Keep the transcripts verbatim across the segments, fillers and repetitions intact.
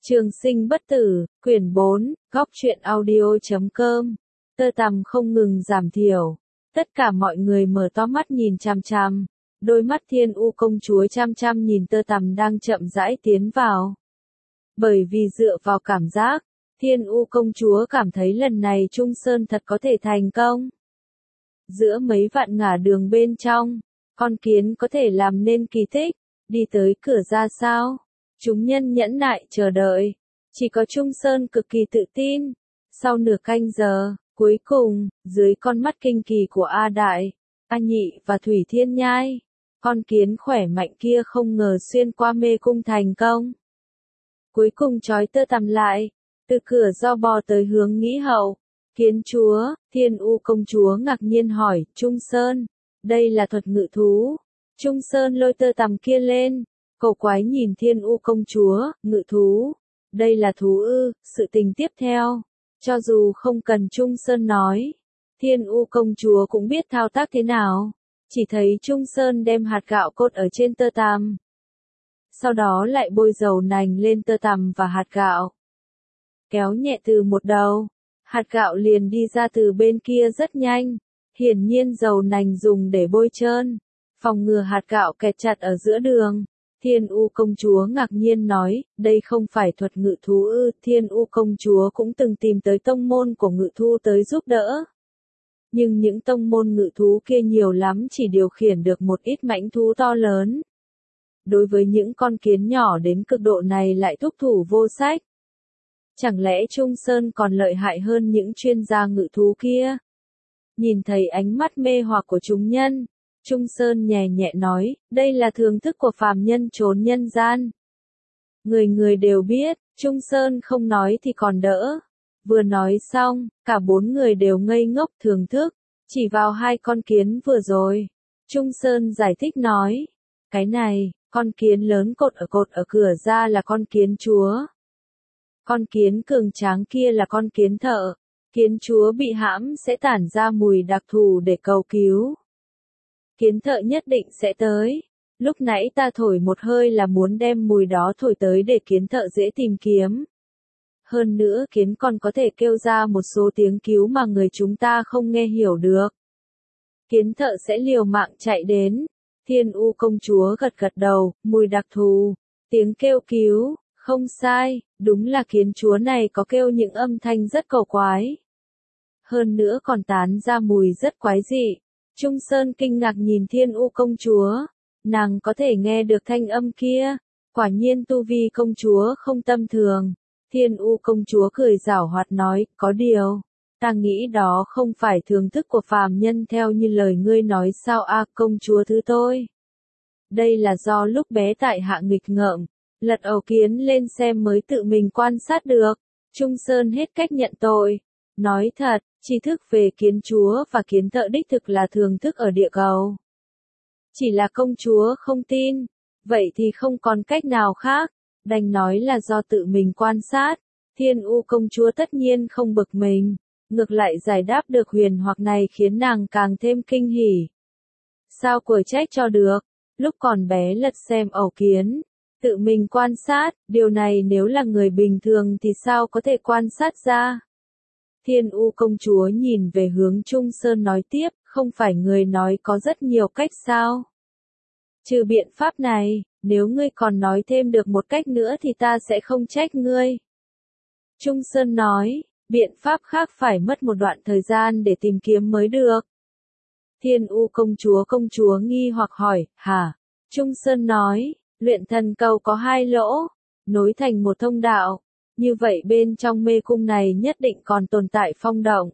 Trường sinh bất tử, quyển bốn, góc truyện audio chấm com. Tơ tằm không ngừng giảm thiểu. Tất cả mọi người mở to mắt nhìn chằm chằm. Đôi mắt Thiên U công chúa chăm chăm nhìn tơ tằm đang chậm rãi tiến vào. Bởi vì dựa vào cảm giác, Thiên U công chúa cảm thấy lần này Trung Sơn thật có thể thành công. Giữa mấy vạn ngả đường bên trong, con kiến có thể làm nên kỳ tích, đi tới cửa ra sao? Chúng nhân nhẫn nại chờ đợi, chỉ có Trung Sơn cực kỳ tự tin. Sau nửa canh giờ, cuối cùng, dưới con mắt kinh kỳ của A Đại, A Nhị và Thủy Thiên Nhai, con kiến khỏe mạnh kia không ngờ xuyên qua mê cung thành công. Cuối cùng trói tơ tằm lại, từ cửa do bò tới hướng Nghĩ Hậu. Kiến chúa, Thiên U công chúa ngạc nhiên hỏi, Trung Sơn, đây là thuật ngự thú. Trung Sơn lôi tơ tằm kia lên, cầu quái nhìn Thiên U công chúa, ngự thú. Đây là thú ư, sự tình tiếp theo. Cho dù không cần Trung Sơn nói, Thiên U công chúa cũng biết thao tác thế nào. Chỉ thấy Trung Sơn đem hạt gạo cột ở trên tơ tằm. Sau đó lại bôi dầu nành lên tơ tằm và hạt gạo. Kéo nhẹ từ một đầu, hạt gạo liền đi ra từ bên kia rất nhanh. Hiển nhiên dầu nành dùng để bôi trơn, phòng ngừa hạt gạo kẹt chặt ở giữa đường. Thiên U công chúa ngạc nhiên nói, đây không phải thuật ngự thú ư? Thiên U công chúa cũng từng tìm tới tông môn của ngự thú tới giúp đỡ. Nhưng những tông môn ngự thú kia nhiều lắm chỉ điều khiển được một ít mãnh thú to lớn. Đối với những con kiến nhỏ đến cực độ này lại thúc thủ vô sách. Chẳng lẽ Trung Sơn còn lợi hại hơn những chuyên gia ngự thú kia? Nhìn thấy ánh mắt mê hoặc của chúng nhân, Trung Sơn nhẹ nhẹ nói, đây là thưởng thức của phàm nhân trốn nhân gian. Người người đều biết, Trung Sơn không nói thì còn đỡ. Vừa nói xong, cả bốn người đều ngây ngốc thưởng thức, chỉ vào hai con kiến vừa rồi. Trung Sơn giải thích nói, cái này, con kiến lớn cột ở cột ở cửa ra là con kiến chúa. Con kiến cường tráng kia là con kiến thợ. Kiến chúa bị hãm sẽ tản ra mùi đặc thù để cầu cứu. Kiến thợ nhất định sẽ tới. Lúc nãy ta thổi một hơi là muốn đem mùi đó thổi tới để kiến thợ dễ tìm kiếm. Hơn nữa kiến còn có thể kêu ra một số tiếng cứu mà người chúng ta không nghe hiểu được. Kiến thợ sẽ liều mạng chạy đến. Thiên U công chúa gật gật đầu, mùi đặc thù, tiếng kêu cứu, không sai, đúng là kiến chúa này có kêu những âm thanh rất cầu quái. Hơn nữa còn tán ra mùi rất quái dị. Trung Sơn kinh ngạc nhìn Thiên U công chúa, nàng có thể nghe được thanh âm kia, quả nhiên tu vi công chúa không tầm thường. Thiên U công chúa cười giảo hoạt nói, có điều, ta nghĩ đó không phải thưởng thức của phàm nhân theo như lời ngươi nói sao a công chúa thứ tôi. Đây là do lúc bé tại hạ nghịch ngợm, lật ẩu kiến lên xem mới tự mình quan sát được. Trung Sơn hết cách nhận tội, nói thật, tri thức về kiến chúa và kiến thợ đích thực là thưởng thức ở địa cầu. Chỉ là công chúa không tin, vậy thì không còn cách nào khác, đành nói là do tự mình quan sát. Thiên U công chúa tất nhiên không bực mình, ngược lại giải đáp được huyền hoặc này khiến nàng càng thêm kinh hỉ. Sao quở trách cho được, lúc còn bé lật xem ẩu kiến, tự mình quan sát, điều này nếu là người bình thường thì sao có thể quan sát ra. Thiên U công chúa nhìn về hướng Trung Sơn nói tiếp, không phải người nói có rất nhiều cách sao? Trừ biện pháp này, nếu ngươi còn nói thêm được một cách nữa thì ta sẽ không trách ngươi. Trung Sơn nói, biện pháp khác phải mất một đoạn thời gian để tìm kiếm mới được. Thiên U công chúa công chúa nghi hoặc hỏi, hả? Trung Sơn nói, luyện thần cầu có hai lỗ, nối thành một thông đạo. Như vậy bên trong mê cung này nhất định còn tồn tại phong động.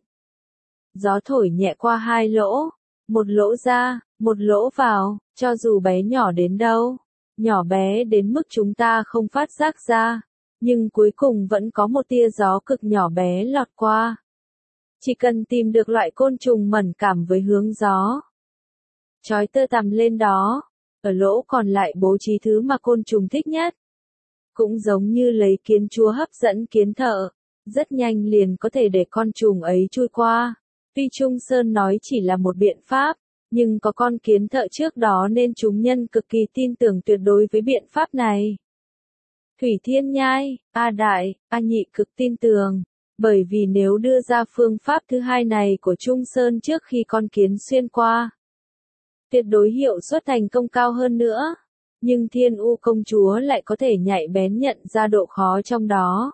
Gió thổi nhẹ qua hai lỗ, một lỗ ra, một lỗ vào, cho dù bé nhỏ đến đâu, nhỏ bé đến mức chúng ta không phát giác ra, nhưng cuối cùng vẫn có một tia gió cực nhỏ bé lọt qua. Chỉ cần tìm được loại côn trùng mẫn cảm với hướng gió, trói tơ tằm lên đó, ở lỗ còn lại bố trí thứ mà côn trùng thích nhất. Cũng giống như lấy kiến chúa hấp dẫn kiến thợ, rất nhanh liền có thể để con trùng ấy chui qua. Tuy Trung Sơn nói chỉ là một biện pháp, nhưng có con kiến thợ trước đó nên chúng nhân cực kỳ tin tưởng tuyệt đối với biện pháp này. Thủy Thiên Nhai, A Đại, A Nhị cực tin tưởng, bởi vì nếu đưa ra phương pháp thứ hai này của Trung Sơn trước khi con kiến xuyên qua, tuyệt đối hiệu suất thành công cao hơn nữa. Nhưng Thiên U công chúa lại có thể nhạy bén nhận ra độ khó trong đó.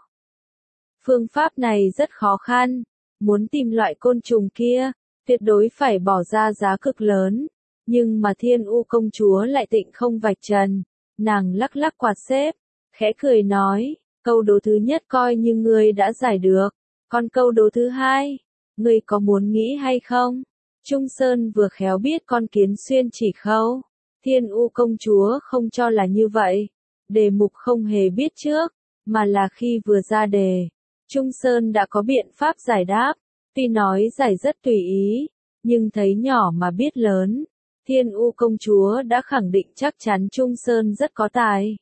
Phương pháp này rất khó khăn, muốn tìm loại côn trùng kia, tuyệt đối phải bỏ ra giá cực lớn. Nhưng mà Thiên U công chúa lại tịnh không vạch trần, nàng lắc lắc quạt xếp, khẽ cười nói, câu đố thứ nhất coi như ngươi đã giải được, còn câu đố thứ hai, ngươi có muốn nghĩ hay không? Trung Sơn vừa khéo biết con kiến xuyên chỉ khâu, Thiên U công chúa không cho là như vậy, đề mục không hề biết trước, mà là khi vừa ra đề, Trung Sơn đã có biện pháp giải đáp, tuy nói giải rất tùy ý, nhưng thấy nhỏ mà biết lớn, Thiên U công chúa đã khẳng định chắc chắn Trung Sơn rất có tài.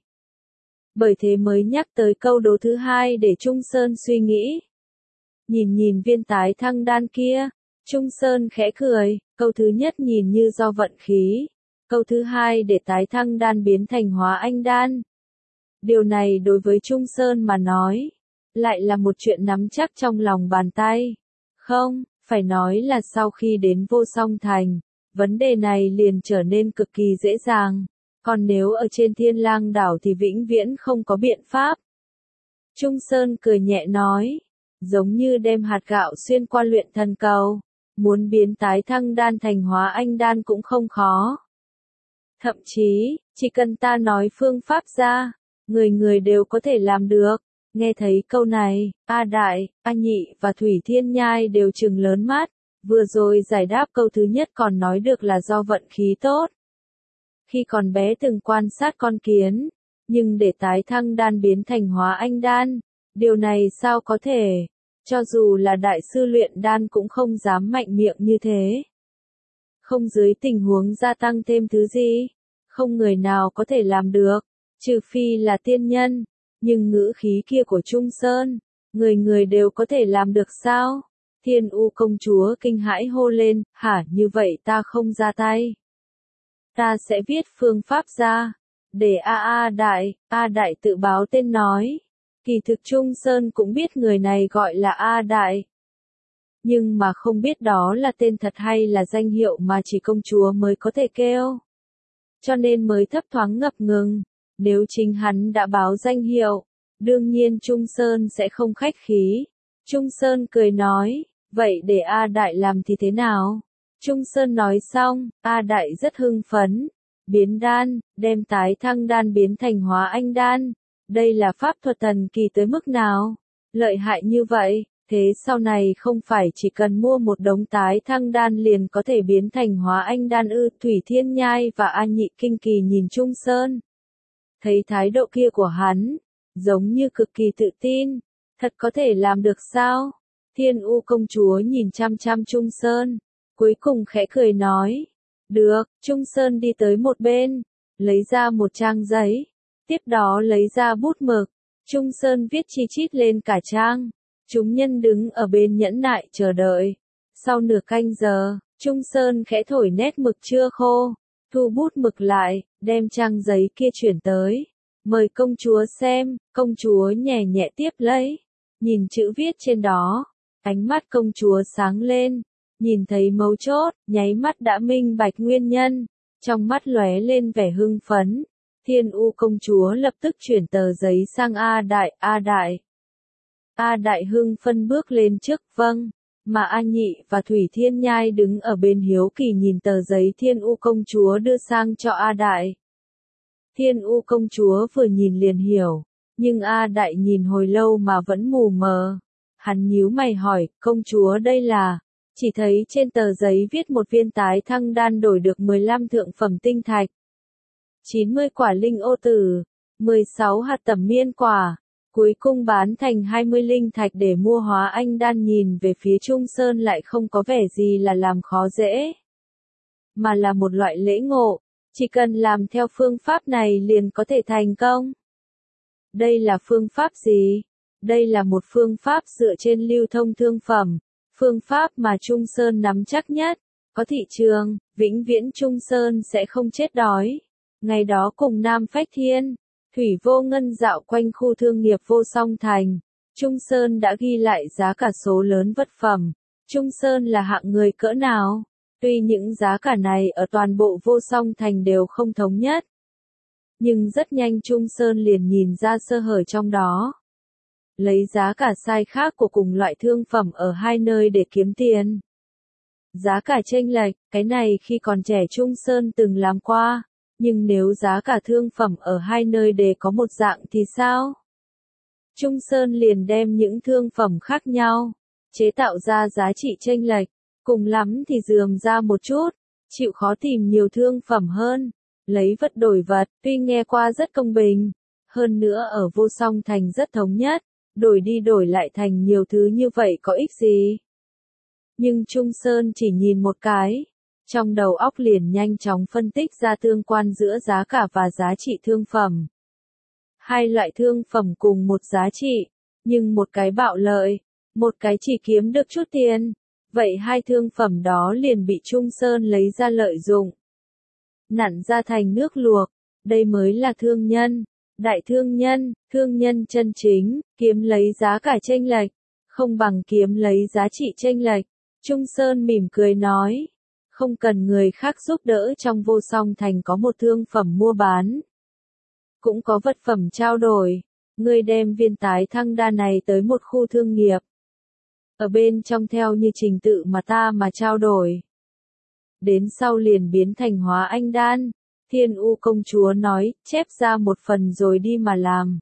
Bởi thế mới nhắc tới câu đố thứ hai để Trung Sơn suy nghĩ. Nhìn nhìn viên tái thăng đan kia, Trung Sơn khẽ cười, câu thứ nhất nhìn như do vận khí, câu thứ hai để tái thăng đan biến thành hóa anh đan. Điều này đối với Trung Sơn mà nói, lại là một chuyện nắm chắc trong lòng bàn tay. Không, phải nói là sau khi đến Vô Song Thành, vấn đề này liền trở nên cực kỳ dễ dàng, còn nếu ở trên Thiên Lang đảo thì vĩnh viễn không có biện pháp. Trung Sơn cười nhẹ nói, giống như đem hạt gạo xuyên qua luyện thần cầu, muốn biến tái thăng đan thành hóa anh đan cũng không khó. Thậm chí, chỉ cần ta nói phương pháp ra, người người đều có thể làm được. Nghe thấy câu này, A Đại, A Nhị và Thủy Thiên Nhai đều trừng lớn mắt, vừa rồi giải đáp câu thứ nhất còn nói được là do vận khí tốt. Khi còn bé từng quan sát con kiến, nhưng để tái thăng đan biến thành hóa anh đan, điều này sao có thể, cho dù là đại sư luyện đan cũng không dám mạnh miệng như thế. Không dưới tình huống gia tăng thêm thứ gì, không người nào có thể làm được, trừ phi là tiên nhân. Nhưng ngữ khí kia của Trung Sơn, người người đều có thể làm được sao? Thiên U công chúa kinh hãi hô lên, hả, như vậy ta không ra tay. Ta sẽ viết phương pháp ra, để A A Đại, A Đại tự báo tên nói. Kỳ thực Trung Sơn cũng biết người này gọi là A Đại. Nhưng mà không biết đó là tên thật hay là danh hiệu mà chỉ công chúa mới có thể kêu. Cho nên mới thấp thoáng ngập ngừng. Nếu chính hắn đã báo danh hiệu, đương nhiên Trung Sơn sẽ không khách khí. Trung Sơn cười nói, vậy để A Đại làm thì thế nào? Trung Sơn nói xong, A Đại rất hưng phấn. Biến đan, đem tái thăng đan biến thành hóa anh đan. Đây là pháp thuật thần kỳ tới mức nào? Lợi hại như vậy, thế sau này không phải chỉ cần mua một đống tái thăng đan liền có thể biến thành hóa anh đan ư? Thủy Thiên Nhai và A Nhị kinh kỳ nhìn Trung Sơn. Thấy thái độ kia của hắn, giống như cực kỳ tự tin, thật có thể làm được sao? Thiên U công chúa nhìn chăm chăm Trung Sơn, cuối cùng khẽ cười nói, được. Trung Sơn đi tới một bên, lấy ra một trang giấy, tiếp đó lấy ra bút mực, Trung Sơn viết chi chít lên cả trang, chúng nhân đứng ở bên nhẫn nại chờ đợi. Sau nửa canh giờ, Trung Sơn khẽ thổi nét mực chưa khô. Thu bút mực lại, đem trang giấy kia chuyển tới. Mời công chúa xem, công chúa nhẹ nhẹ tiếp lấy. Nhìn chữ viết trên đó, ánh mắt công chúa sáng lên. Nhìn thấy mấu chốt, nháy mắt đã minh bạch nguyên nhân. Trong mắt lóe lên vẻ hưng phấn. Thiên U công chúa lập tức chuyển tờ giấy sang A Đại, A Đại. A Đại hưng phân bước lên trước, vâng. Mà A Nhị và Thủy Thiên Nhai đứng ở bên hiếu kỳ nhìn tờ giấy Thiên U công chúa đưa sang cho A Đại. Thiên U công chúa vừa nhìn liền hiểu, nhưng A Đại nhìn hồi lâu mà vẫn mù mờ. Hắn nhíu mày hỏi, công chúa đây là, chỉ thấy trên tờ giấy viết một viên tái thăng đan đổi được mười lăm thượng phẩm tinh thạch, chín mươi quả linh ô tử, mười sáu hạt tẩm miên quả. Cuối cùng bán thành hai mươi linh thạch để mua hóa anh đan. Nhìn về phía Trung Sơn lại không có vẻ gì là làm khó dễ, mà là một loại lễ ngộ, chỉ cần làm theo phương pháp này liền có thể thành công. Đây là phương pháp gì? Đây là một phương pháp dựa trên lưu thông thương phẩm, phương pháp mà Trung Sơn nắm chắc nhất, có thị trường, vĩnh viễn Trung Sơn sẽ không chết đói. Ngày đó cùng Nam Phách Thiên, Thủy Vô Ngân dạo quanh khu thương nghiệp Vô Song Thành. Trung Sơn đã ghi lại giá cả số lớn vật phẩm. Trung Sơn là hạng người cỡ nào? Tuy những giá cả này ở toàn bộ Vô Song Thành đều không thống nhất, nhưng rất nhanh Trung Sơn liền nhìn ra sơ hở trong đó. Lấy giá cả sai khác của cùng loại thương phẩm ở hai nơi để kiếm tiền. Giá cả chênh lệch, cái này khi còn trẻ Trung Sơn từng làm qua, nhưng nếu giá cả thương phẩm ở hai nơi đều có một dạng thì sao? Trung Sơn liền đem những thương phẩm khác nhau, chế tạo ra giá trị chênh lệch, cùng lắm thì dườm ra một chút, chịu khó tìm nhiều thương phẩm hơn, lấy vật đổi vật, tuy nghe qua rất công bình, hơn nữa ở Vô Song Thành rất thống nhất, đổi đi đổi lại thành nhiều thứ như vậy có ích gì? Nhưng Trung Sơn chỉ nhìn một cái, trong đầu óc liền nhanh chóng phân tích ra tương quan giữa giá cả và giá trị thương phẩm. Hai loại thương phẩm cùng một giá trị, nhưng một cái bạo lợi, một cái chỉ kiếm được chút tiền. Vậy hai thương phẩm đó liền bị Trung Sơn lấy ra lợi dụng. Nặn ra thành nước luộc, đây mới là thương nhân. Đại thương nhân, thương nhân chân chính, kiếm lấy giá cả chênh lệch, không bằng kiếm lấy giá trị chênh lệch. Trung Sơn mỉm cười nói, không cần người khác giúp đỡ trong Vô Song Thành có một thương phẩm mua bán. Cũng có vật phẩm trao đổi, ngươi đem viên tái thăng đan này tới một khu thương nghiệp. Ở bên trong theo như trình tự mà ta mà trao đổi. Đến sau liền biến thành hóa anh đan. Thiên U công chúa nói, chép ra một phần rồi đi mà làm.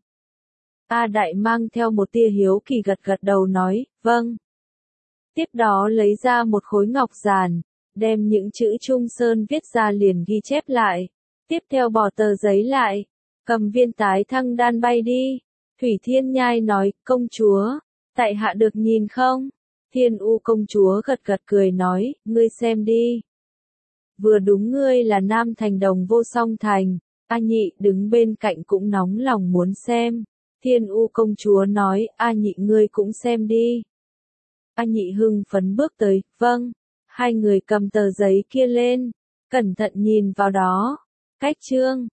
A Đại mang theo một tia hiếu kỳ gật gật đầu nói, vâng. Tiếp đó lấy ra một khối ngọc giản, đem những chữ Trung Sơn viết ra liền ghi chép lại. Tiếp theo bỏ tờ giấy lại, cầm viên tái thăng đan bay đi. Thủy Thiên Nhai nói, công chúa, tại hạ được nhìn không? Thiên U công chúa gật gật cười nói, ngươi xem đi. Vừa đúng ngươi là Nam Thành Đồng Vô Song Thành, A Nhị đứng bên cạnh cũng nóng lòng muốn xem. Thiên U công chúa nói, A Nhị ngươi cũng xem đi. A Nhị hưng phấn bước tới, vâng. Hai người cầm tờ giấy kia lên, cẩn thận nhìn vào đó. Cách chương